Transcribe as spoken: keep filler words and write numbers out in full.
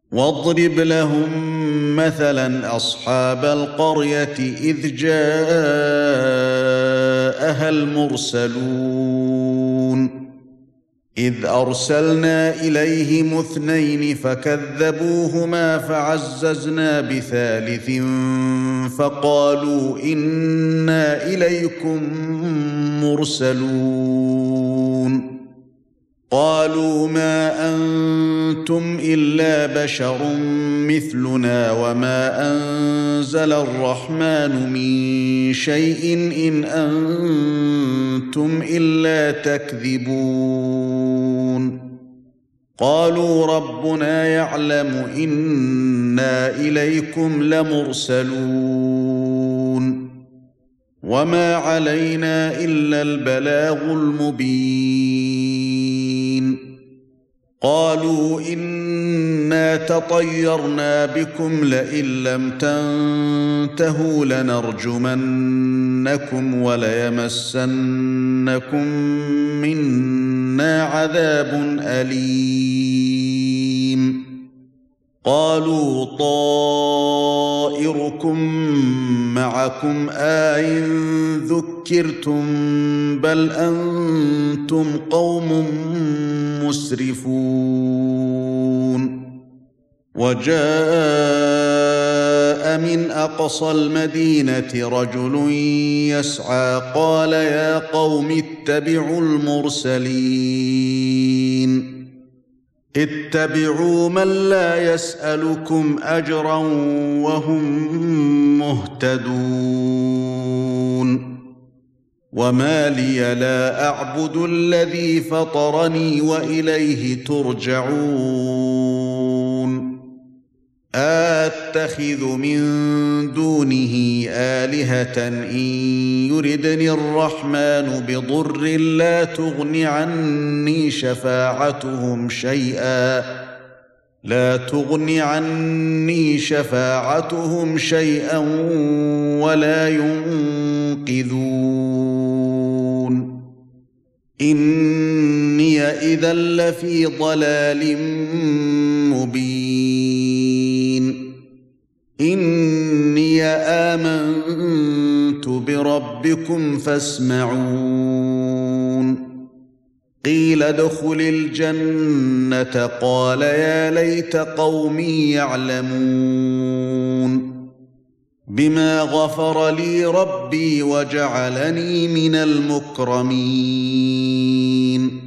واضرب لهم مثلا أصحاب القرية إذ جاءها المرسلون إذ أرسلنا إليهم اثنين فكذبوهما فعززنا بثالث فقالوا إنا إليكم مرسلون قالوا ما أنتم إلا بشر مثلنا وما أنزل الرحمن من شيء إن أنتم إلا تكذبون قالوا ربنا يعلم إنا إليكم لمرسلون وما علينا إلا البلاغ المبين قالوا إنا تطيرنا بكم لئن لم تنتهوا لنرجمنكم وليمسنكم منا عذاب أليم قالوا طائركم معكم أئن ذكرتم بل أنتم قوم مسرفون وجاء من أقصى المدينة رجل يسعى قال يا قوم اتبعوا المرسلين اتبعوا من لا يسألكم أجرا وهم مهتدون وما لي لا أعبد الذي فطرني وإليه ترجعون أتخذ من دونه آلهة إن يردني الرحمن بضر لا تغن عني شفاعتهم شيئا لا تغن عني شفاعتهم شيئا ولا ينقذون إني إذا لفي ضلال مبين إني آمنت بربكم فاسمعون قيل ادخل الجنة قال يا ليت قومي يعلمون بما غفر لي ربي وجعلني من المكرمين